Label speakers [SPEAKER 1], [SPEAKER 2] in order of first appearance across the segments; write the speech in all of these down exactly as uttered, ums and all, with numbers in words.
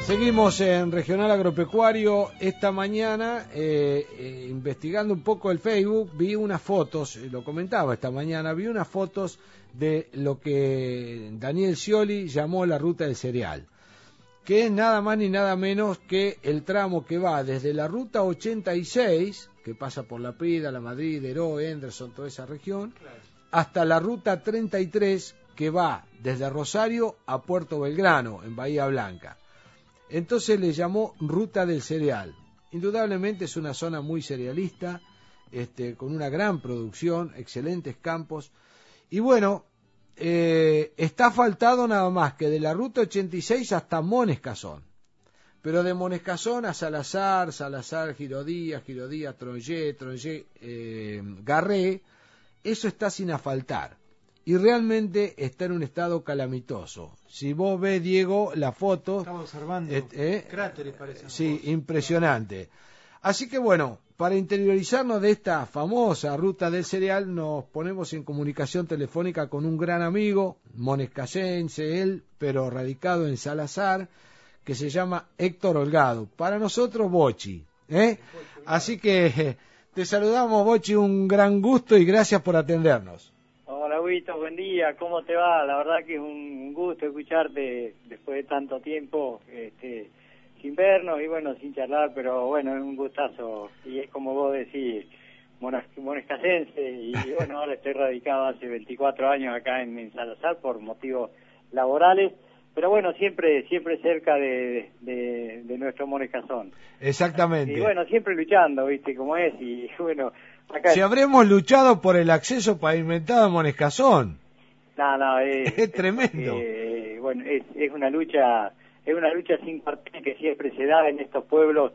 [SPEAKER 1] Seguimos en Regional Agropecuario. Esta mañana, eh, eh, investigando un poco el Facebook, vi unas fotos, lo comentaba esta mañana, vi unas fotos de lo que Daniel Scioli llamó la ruta del cereal, que es nada más ni nada menos que el tramo que va desde la ruta ochenta y seis, que pasa por La Prida, La Madrid, Heró, Henderson, toda esa región, hasta la ruta treinta y tres, que va desde Rosario a Puerto Belgrano, en Bahía Blanca. Entonces le llamó Ruta del Cereal. Indudablemente es una zona muy cerealista, este, con una gran producción, excelentes campos. Y bueno, eh, está asfaltado nada más que de la Ruta ochenta y seis hasta Monescazón. Pero de Monescazón a Salazar, Salazar, Girodías, Girodías, Tronjé, Tronjé, eh, Garré, eso está sin asfaltar. Y realmente está en un estado calamitoso. Si vos ves, Diego, la foto...
[SPEAKER 2] Estamos observando
[SPEAKER 1] eh, eh,
[SPEAKER 2] cráteres, parece.
[SPEAKER 1] Sí, impresionante. Así que bueno, para interiorizarnos de esta famosa ruta del cereal, nos ponemos en comunicación telefónica con un gran amigo, monescasense él, pero radicado en Salazar, que se llama Héctor Holgado. Para nosotros, Bochi. ¿eh? Así que eh, te saludamos, Bochi, un gran gusto y gracias por atendernos.
[SPEAKER 3] Hola, Huito, buen día, ¿cómo te va? La verdad que es un gusto escucharte después de tanto tiempo, este, sin vernos y bueno, sin charlar, pero bueno, es un gustazo y es como vos decís, monescasense y bueno, ahora estoy radicado hace veinticuatro años acá en, en Salazar por motivos laborales, pero bueno, siempre siempre cerca de, de, de nuestro Monescazón.
[SPEAKER 1] Exactamente.
[SPEAKER 3] Y bueno, siempre luchando, ¿viste? Como es, y bueno... Acá
[SPEAKER 1] si habremos luchado por el acceso pavimentado a Monescazón.
[SPEAKER 3] No, no, es,
[SPEAKER 1] es tremendo.
[SPEAKER 3] Eh, bueno, es, es una lucha, es una lucha sin cuartel que siempre se da en estos pueblos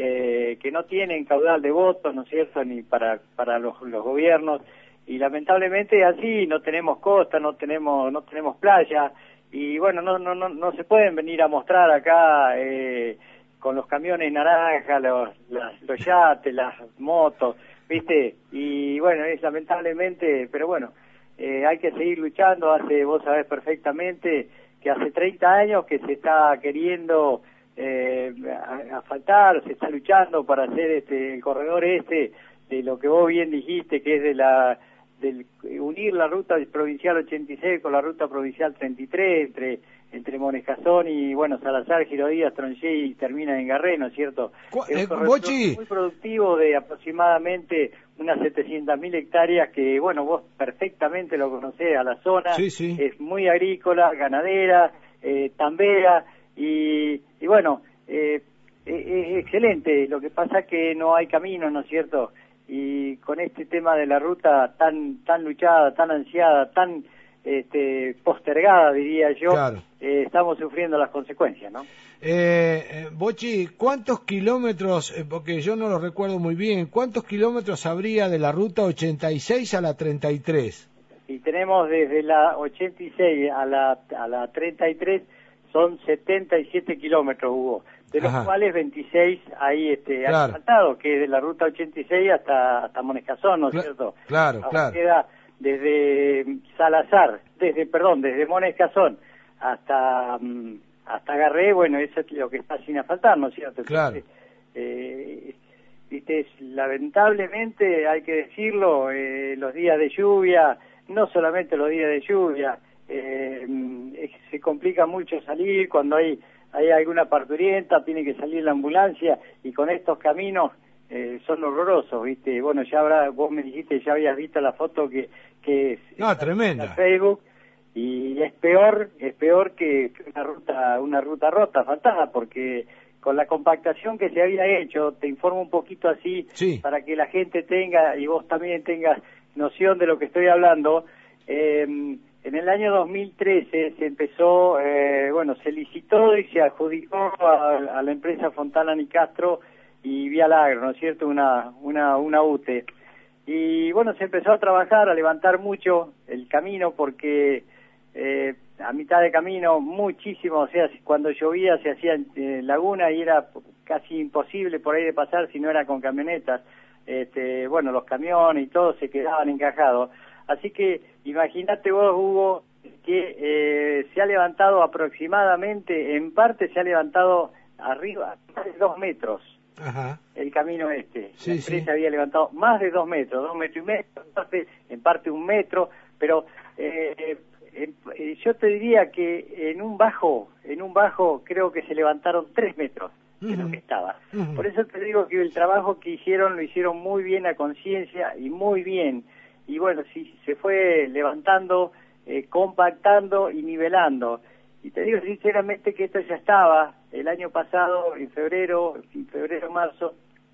[SPEAKER 3] eh, que no tienen caudal de votos, ¿no es cierto?, ni para para los, los gobiernos, y lamentablemente así no tenemos costa, no tenemos no tenemos playa, y bueno, no no no no se pueden venir a mostrar acá eh, con los camiones naranjas, los las, los yates, las motos, ¿viste? Y bueno, es lamentablemente, pero bueno, eh, hay que seguir luchando. Hace, vos sabés perfectamente que hace treinta años que se está queriendo eh, asfaltar, se está luchando para hacer este el corredor este, de lo que vos bien dijiste, que es de la del unir la ruta provincial ochenta y seis con la ruta provincial treinta y tres, entre entre Monescazón y, bueno, Salazar, Girodías, Tronjé y termina en Garré, ¿no es cierto? Es un corredor muy productivo de aproximadamente unas setecientas mil hectáreas que, bueno, vos perfectamente lo conocés a la zona,
[SPEAKER 1] sí, sí.
[SPEAKER 3] Es muy agrícola, ganadera, eh, tambera y, y bueno, eh, es excelente. Lo que pasa es que no hay caminos, ¿no es cierto? Y con este tema de la ruta tan tan luchada, tan ansiada, tan este, postergada, diría yo,
[SPEAKER 1] claro.
[SPEAKER 3] eh, estamos sufriendo las consecuencias, ¿no?
[SPEAKER 1] Eh, eh, Bochi, ¿cuántos kilómetros, eh, porque yo no lo recuerdo muy bien, cuántos kilómetros habría de la ruta ochenta y seis a la treinta y tres?
[SPEAKER 3] Y tenemos desde la ochenta y seis a la, a la treinta y tres, son setenta y siete kilómetros, Hugo, de los Ajá. cuales veintiséis ahí este,
[SPEAKER 1] claro.
[SPEAKER 3] asfaltados, que es de la ruta ochenta y seis hasta, hasta Monescazón, ¿no es
[SPEAKER 1] Cla
[SPEAKER 3] cierto?
[SPEAKER 1] Claro,
[SPEAKER 3] Ahora
[SPEAKER 1] claro.
[SPEAKER 3] queda desde Salazar, desde, perdón, desde Monescazón hasta hasta Garré, bueno, eso es lo que está sin asfaltar, ¿no es cierto?
[SPEAKER 1] Claro.
[SPEAKER 3] Entonces, eh, viste, lamentablemente hay que decirlo, eh, los días de lluvia, no solamente los días de lluvia, eh, se complica mucho salir cuando hay hay alguna parturienta, tiene que salir la ambulancia, y con estos caminos eh, son horrorosos, ¿viste? Bueno, ya habrá, vos me dijiste, ya habías visto la foto que, que es
[SPEAKER 1] no, tremenda.
[SPEAKER 3] en Facebook, y es peor, es peor que una ruta, una ruta rota, faltada, porque con la compactación que se había hecho, te informo un poquito así,
[SPEAKER 1] sí.
[SPEAKER 3] para que la gente tenga, y vos también tengas noción de lo que estoy hablando. eh, En el año dos mil trece se empezó, eh, bueno, se licitó y se adjudicó a, a la empresa Fontana Nicastro y Vialagro, ¿no es cierto?, una, una, una U T E. Y bueno, se empezó a trabajar, a levantar mucho el camino, porque eh, a mitad de camino muchísimo, o sea, cuando llovía se hacía eh, laguna y era casi imposible por ahí de pasar si no era con camionetas. Este, bueno, los camiones y todo se quedaban encajados. Así que imagínate vos, Hugo, que eh, se ha levantado aproximadamente, en parte se ha levantado arriba, más de dos metros.
[SPEAKER 1] Ajá.
[SPEAKER 3] El camino este.
[SPEAKER 1] Sí,
[SPEAKER 3] la empresa
[SPEAKER 1] sí.
[SPEAKER 3] había levantado más de dos metros, dos metros y medio, en parte, en parte un metro, pero eh, eh, yo te diría que en un bajo, en un bajo creo que se levantaron tres metros de
[SPEAKER 1] Uh-huh.
[SPEAKER 3] lo que estaba.
[SPEAKER 1] Uh-huh.
[SPEAKER 3] Por eso te digo que el trabajo que hicieron lo hicieron muy bien a conciencia y muy bien. Y bueno, sí, se fue levantando, eh, compactando y nivelando. Y te digo sinceramente que esto ya estaba el año pasado, en febrero, en febrero, marzo,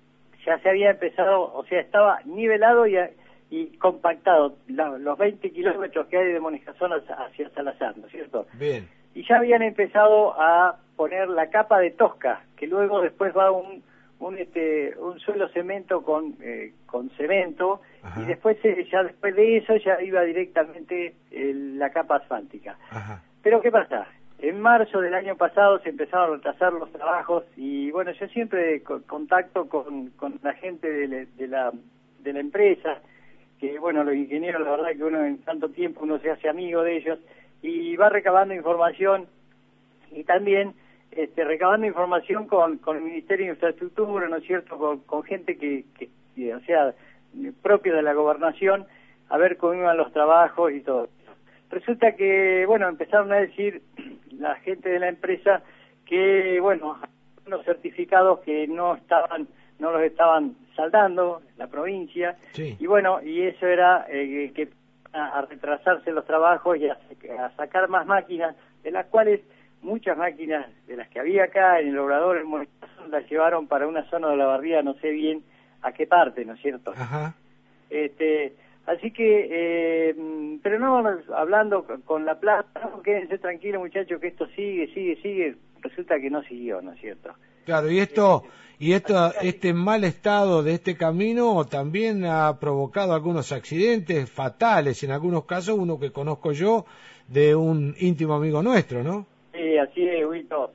[SPEAKER 3] ya se había empezado, o sea, estaba nivelado y, y compactado, la, los veinte kilómetros que hay de Monijazón hacia Salazar, ¿no es cierto?
[SPEAKER 1] Bien.
[SPEAKER 3] Y ya habían empezado a poner la capa de tosca, que luego después va un un este un suelo cemento con eh, con cemento. Ajá. Y después eh, ya después de eso ya iba directamente el, la capa asfáltica.
[SPEAKER 1] Ajá.
[SPEAKER 3] Pero ¿qué pasa? En marzo del año pasado se empezaron a retrasar los trabajos y bueno, yo siempre con, contacto con, con la gente de, le, de la de la empresa, que bueno, los ingenieros, la verdad que uno en tanto tiempo uno se hace amigo de ellos y va recabando información y también este, recabando información con, con el Ministerio de Infraestructura, ¿no es cierto?, con, con gente que, que, que, o sea, propio de la gobernación, a ver cómo iban los trabajos y todo. Resulta que, bueno, empezaron a decir la gente de la empresa que, bueno, unos certificados que no estaban, no los estaban saldando la provincia,
[SPEAKER 1] sí.
[SPEAKER 3] Y bueno, y eso era eh, que a, a retrasarse los trabajos y a, a sacar más máquinas, de las cuales muchas máquinas de las que había acá en el Obrador, en Monijazón, las llevaron para una zona de la barriada, no sé bien a qué parte, ¿no es cierto?
[SPEAKER 1] Ajá.
[SPEAKER 3] Este, así que, eh, pero no, hablando con la plata, no, quédense tranquilos muchachos que esto sigue, sigue, sigue, resulta que no siguió, ¿no es cierto?
[SPEAKER 1] Claro, y esto, y esto, este mal estado de este camino también ha provocado algunos accidentes fatales, en algunos casos uno que conozco yo, de un íntimo amigo nuestro, ¿no?
[SPEAKER 3] Sí, así es, Huito.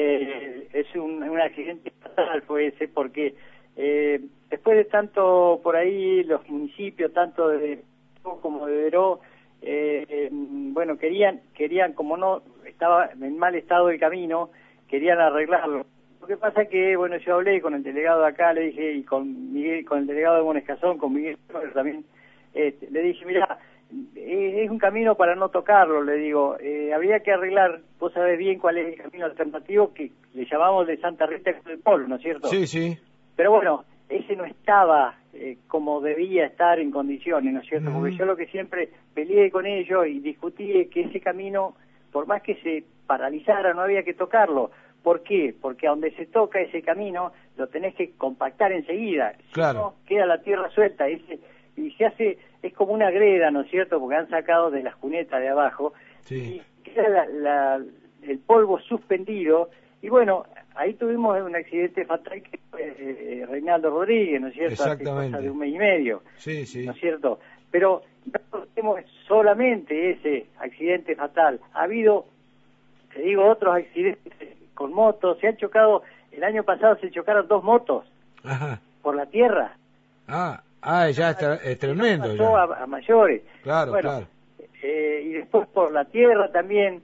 [SPEAKER 3] Eh, es un, un accidente fatal fue ese, porque eh, después de tanto por ahí los municipios, tanto de como de Veró, eh, eh, bueno, querían, querían como no estaba en mal estado el camino, querían arreglarlo. Lo que pasa es que, bueno, yo hablé con el delegado de acá, le dije, y con Miguel, con el delegado de Monijazón, con Miguel también, este, le dije, mira, es un camino para no tocarlo, le digo, eh, habría que arreglar, vos sabés bien cuál es el camino alternativo que le llamamos de Santa Rita del Polo, ¿no es cierto?
[SPEAKER 1] Sí, sí.
[SPEAKER 3] Pero bueno, ese no estaba eh, como debía estar en condiciones, ¿no es cierto?
[SPEAKER 1] Uh-huh.
[SPEAKER 3] Porque yo lo que siempre peleé con ellos y discutí es que ese camino, por más que se paralizara, no había que tocarlo. ¿Por qué? Porque a donde se toca ese camino lo tenés que compactar enseguida.
[SPEAKER 1] Claro.
[SPEAKER 3] Si no, queda la tierra suelta. Ese, y se hace, es como una greda, ¿no es cierto? Porque han sacado de las cunetas de abajo.
[SPEAKER 1] Sí.
[SPEAKER 3] Y queda la, la, el polvo suspendido. Y bueno, ahí tuvimos un accidente fatal que fue eh, Reinaldo Rodríguez, ¿no es cierto?
[SPEAKER 1] Exactamente.
[SPEAKER 3] Hace cosa de un mes y medio.
[SPEAKER 1] Sí, sí.
[SPEAKER 3] ¿No es cierto? Pero no tenemos solamente ese accidente fatal. Ha habido, te digo, otros accidentes con motos. Se han chocado, el año pasado se chocaron dos motos.
[SPEAKER 1] Ajá.
[SPEAKER 3] Por la tierra.
[SPEAKER 1] Ah, ah ya está, es tremendo.
[SPEAKER 3] No pasó
[SPEAKER 1] ya.
[SPEAKER 3] A, a mayores.
[SPEAKER 1] Claro,
[SPEAKER 3] bueno,
[SPEAKER 1] claro.
[SPEAKER 3] Eh, y después por la tierra también,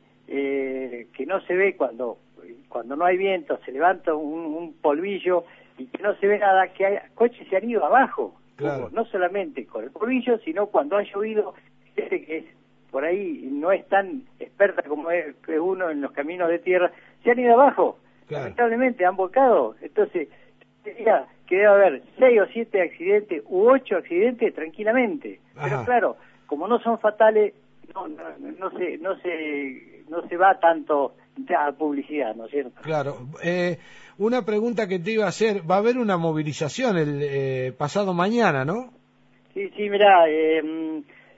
[SPEAKER 3] eh, que no se ve cuando cuando no hay viento, se levanta un, un polvillo y que no se ve nada, que hay coches se han ido abajo.
[SPEAKER 1] Claro.
[SPEAKER 3] No solamente con el polvillo, sino cuando ha llovido, gente que es, por ahí no es tan experta como es uno en los caminos de tierra, se han ido abajo. Claro. Lamentablemente han volcado. Entonces, diría que debe haber seis o siete accidentes u ocho accidentes tranquilamente. Ajá. Pero claro, como no son fatales, no, no, no se no se no se va tanto a publicidad, ¿no es cierto?
[SPEAKER 1] Claro. Eh, una pregunta que te iba a hacer, va a haber una movilización el eh, pasado mañana, ¿no?
[SPEAKER 3] Sí, sí, mirá, eh,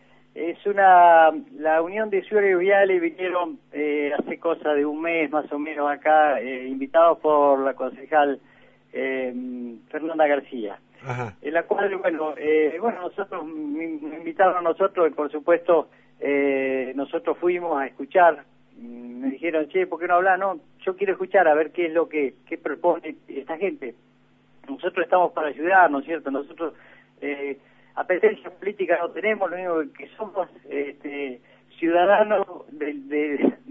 [SPEAKER 3] es una, la Unión de Usuarios Viales vinieron eh, hace cosa de un mes más o menos acá, eh, invitados por la concejal eh, Fernanda García.
[SPEAKER 1] Ajá.
[SPEAKER 3] En la cual, bueno, eh, bueno, nosotros, me invitaron a nosotros y por supuesto eh, nosotros fuimos a escuchar. Me dijeron, che, ¿por qué no hablas? No, yo quiero escuchar a ver qué es lo que qué propone esta gente. Nosotros estamos para ayudar, ¿no es cierto? Nosotros eh, apetencia política no tenemos, lo único que somos este, ciudadanos de, de,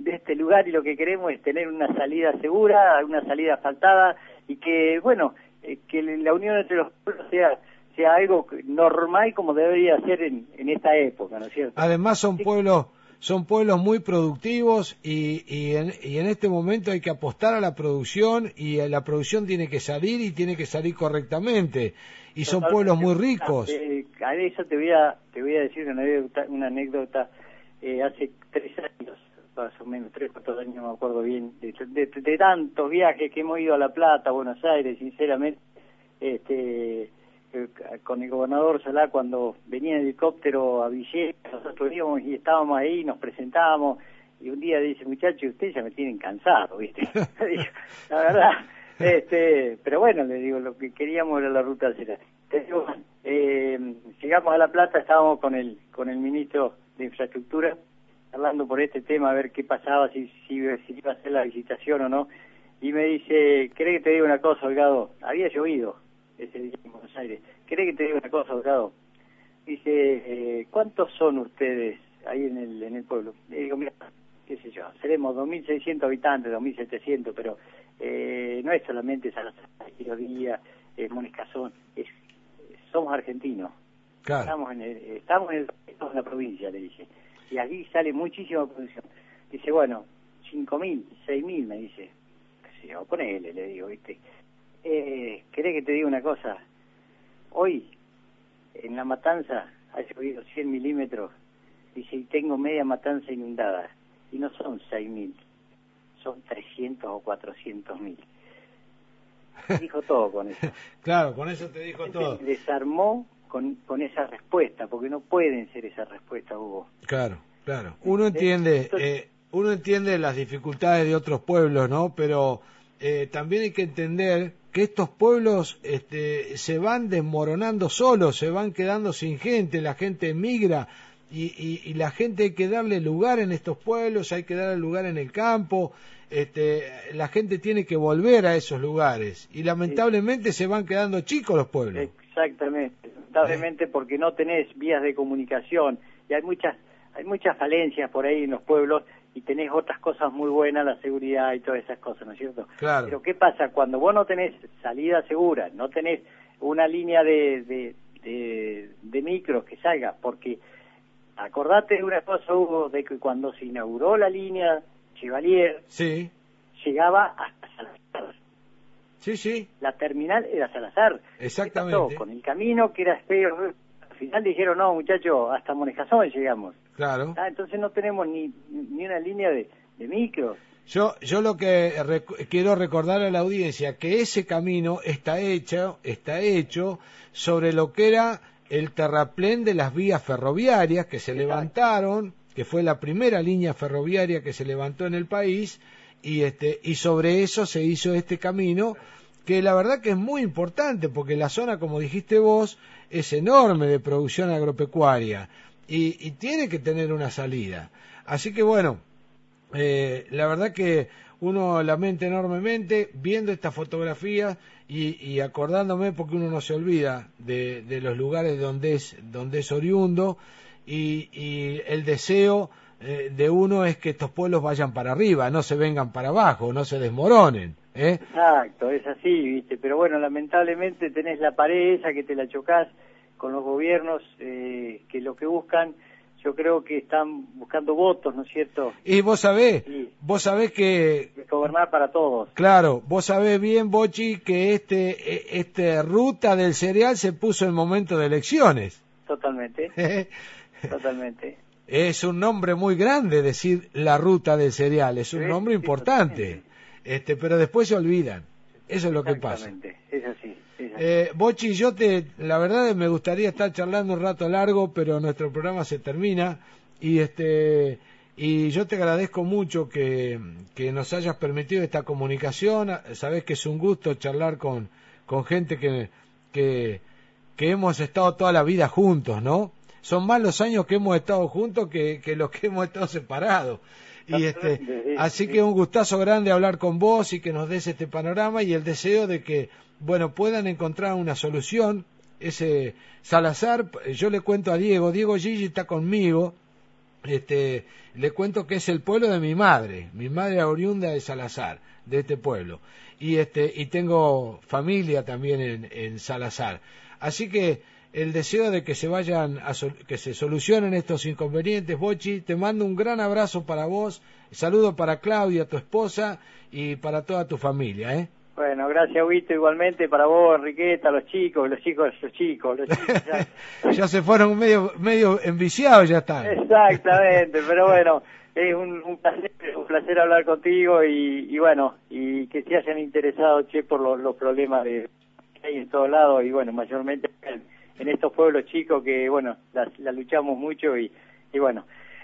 [SPEAKER 3] de este lugar y lo que queremos es tener una salida segura, una salida asfaltada y que, bueno, eh, que la unión entre los pueblos sea sea algo normal como debería ser en, en esta época, ¿no es cierto?
[SPEAKER 1] Además son pueblos son pueblos muy productivos y, y, en, y en este momento hay que apostar a la producción y la producción tiene que salir y tiene que salir correctamente y son
[SPEAKER 3] Totalmente.
[SPEAKER 1] pueblos muy ricos.
[SPEAKER 3] Eh, a eso te voy a te voy a decir una anécdota, una anécdota eh, hace tres años, más o menos tres cuatro años, no me acuerdo bien, de, de, de tantos viajes que hemos ido a La Plata, a Buenos Aires, sinceramente, este con el gobernador Solá cuando venía en helicóptero a Villegas, nosotros íbamos y estábamos ahí, nos presentábamos, y un día dice, muchachos, ustedes ya me tienen cansado, ¿viste? La verdad, este, pero bueno, le digo, lo que queríamos era la ruta del digo, eh, llegamos a La Plata, estábamos con el con el ministro de Infraestructura, hablando por este tema, a ver qué pasaba, si, si, si iba a hacer la visitación o no, y me dice, ¿querés que te diga una cosa, Holgado? Había llovido ese día en Buenos Aires. ¿Querés que te diga una cosa, Holgado? Dice, eh, ¿cuántos son ustedes ahí en el en el pueblo? Le digo, mira, qué sé yo, seremos dos mil seiscientos habitantes, dos mil setecientos, pero eh, no es solamente Salazar, Girodía, eh, Monescazón, es, somos argentinos.
[SPEAKER 1] Claro.
[SPEAKER 3] Estamos en el, estamos en, el, estamos en la provincia, le dije, y aquí sale muchísima producción. Dice, bueno, cinco mil, seis mil, me dice, qué sé yo, ponele, le digo, ¿viste? Eh, ¿Querés que te diga una cosa? Hoy, en La Matanza, ha llovido cien milímetros, dice, y tengo media Matanza inundada, y no son seis mil, son trescientos o cuatrocientos mil. Dijo todo con eso.
[SPEAKER 1] Claro, con eso te dijo todo.
[SPEAKER 3] Desarmó con, con esa respuesta, porque no pueden ser esa respuesta, Hugo.
[SPEAKER 1] Claro, claro. Uno entiende, eh, uno entiende las dificultades de otros pueblos, ¿no? Pero eh, también hay que entender que estos pueblos este, se van desmoronando solos, se van quedando sin gente, la gente emigra y, y, y la gente hay que darle lugar en estos pueblos, hay que darle lugar en el campo, este, la gente tiene que volver a esos lugares y lamentablemente se van quedando chicos los pueblos.
[SPEAKER 3] Exactamente, lamentablemente porque no tenés vías de comunicación y hay muchas hay muchas falencias por ahí en los pueblos y tenés otras cosas muy buenas, la seguridad y todas esas cosas, ¿no es cierto?
[SPEAKER 1] Claro.
[SPEAKER 3] Pero ¿qué pasa? Cuando vos no tenés salida segura, no tenés una línea de, de, de, de micros que salga, porque acordate de una cosa, Hugo, de que cuando se inauguró la línea Chevalier,
[SPEAKER 1] sí,
[SPEAKER 3] llegaba hasta Salazar.
[SPEAKER 1] Sí, sí.
[SPEAKER 3] La terminal era Salazar.
[SPEAKER 1] Exactamente.
[SPEAKER 3] Con el camino que era feo, al final dijeron, no, muchachos, hasta Monescazón llegamos.
[SPEAKER 1] Claro.
[SPEAKER 3] Ah, entonces no tenemos ni, ni una línea de, de micro.
[SPEAKER 1] Yo, yo lo que rec- quiero recordar a la audiencia que ese camino está hecho, está hecho sobre lo que era el terraplén de las vías ferroviarias que se Exacto. levantaron, que fue la primera línea ferroviaria que se levantó en el país, y este, y sobre eso se hizo este camino, que la verdad que es muy importante, porque la zona, como dijiste vos, es enorme de producción agropecuaria, y, y tiene que tener una salida. Así que bueno, eh, la verdad que uno lamenta enormemente viendo estas fotografías y, y acordándome, porque uno no se olvida de, de los lugares donde es, donde es oriundo, y, y el deseo eh, de uno es que estos pueblos vayan para arriba, no se vengan para abajo, no se desmoronen. ¿eh?
[SPEAKER 3] Exacto, es así, ¿viste? Pero bueno, lamentablemente tenés la pared esa que te la chocás con los gobiernos eh, que lo que buscan, yo creo que están buscando votos, ¿no es cierto?
[SPEAKER 1] Y vos sabés,
[SPEAKER 3] sí.
[SPEAKER 1] vos sabés que...
[SPEAKER 3] Gobernar para todos.
[SPEAKER 1] Claro, vos sabés bien, Bochi, que este, este ruta del cereal se puso en momento de elecciones.
[SPEAKER 3] Totalmente, totalmente.
[SPEAKER 1] Es un nombre muy grande decir la ruta del cereal, es un sí, nombre sí, importante, este, pero después se olvidan, eso es lo que pasa.
[SPEAKER 3] Es así. Es así.
[SPEAKER 1] Eh, Bochi, yo te, la verdad me gustaría estar charlando un rato largo, pero nuestro programa se termina y este y yo te agradezco mucho que, que nos hayas permitido esta comunicación. Sabés que es un gusto charlar con, con gente que, que, que hemos estado toda la vida juntos, ¿no? Son más los años que hemos estado juntos que, que los que hemos estado separados. Y este, así que un gustazo grande hablar con vos y que nos des este panorama y el deseo de que, bueno, puedan encontrar una solución. Ese Salazar, yo le cuento a Diego, Diego Gigi está conmigo, Este, le cuento que es el pueblo de mi madre, mi madre era oriunda de Salazar, de este pueblo, y este, y tengo familia también en, en Salazar, así que el deseo de que se vayan, a sol, que se solucionen estos inconvenientes. Bochi, te mando un gran abrazo para vos, saludo para Claudia, tu esposa, y para toda tu familia, ¿eh?
[SPEAKER 3] Bueno, gracias, Huito, igualmente para vos, Enriqueta, los chicos, los chicos, los chicos, los chicos. Ya,
[SPEAKER 1] ya se fueron medio medio enviciados, ya están.
[SPEAKER 3] Exactamente, pero bueno, es un, un placer, un placer hablar contigo y, y bueno, y que se hayan interesado, che, por los, los problemas de, que hay en todos lados y bueno, mayormente en, en estos pueblos chicos que, bueno, la, la luchamos mucho y, y bueno,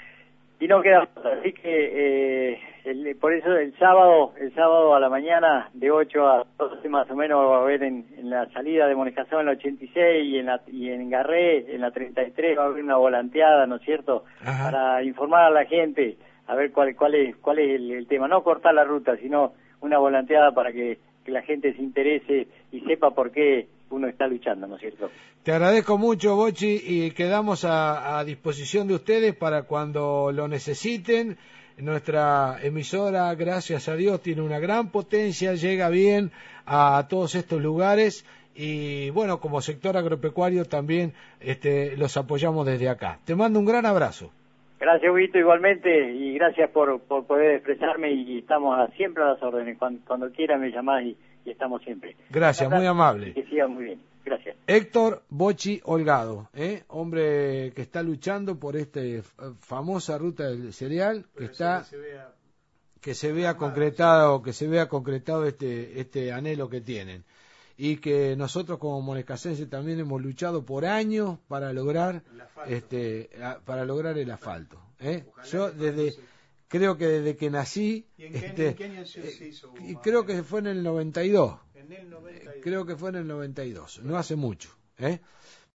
[SPEAKER 3] y no queda así que eh, el, por eso el sábado el sábado a la mañana de ocho a doce más o menos va a haber en, en la salida de Monecasón en la ochenta y seis y en la y en Garré en la treinta y tres va a haber una volanteada, ¿no es cierto? Ajá. Para informar a la gente a ver cuál cuál es cuál es el, el tema, no cortar la ruta, sino una volanteada para que, que la gente se interese y sepa por qué uno está luchando, ¿no es cierto?
[SPEAKER 1] Te agradezco mucho, Bochi, y quedamos a, a disposición de ustedes para cuando lo necesiten. Nuestra emisora, gracias a Dios, tiene una gran potencia, llega bien a todos estos lugares y, bueno, como sector agropecuario también este, los apoyamos desde acá. Te mando un gran abrazo.
[SPEAKER 3] Gracias, Huito, igualmente, y gracias por, por poder expresarme y estamos a, siempre a las órdenes. Cuando, cuando quiera me llamás y, y estamos siempre.
[SPEAKER 1] Gracias, muy amable.
[SPEAKER 3] Que siga muy bien. Gracias.
[SPEAKER 1] Héctor Bochi Holgado, ¿eh? Hombre que está luchando por esta famosa ruta del cereal, que está, que se vea, que se vea concretado, que se vea concretado este, este anhelo que tienen. Y que nosotros como monecasenses también hemos luchado por años para lograr este para lograr el asfalto, ¿eh? Yo desde creo que desde que nací
[SPEAKER 2] ¿Y en qué,
[SPEAKER 1] este,
[SPEAKER 2] en qué año se hizo?
[SPEAKER 1] Y creo que fue en el noventa y dos.
[SPEAKER 2] En el noventa y dos.
[SPEAKER 1] Creo que fue en el noventa y dos, no hace mucho, ¿eh?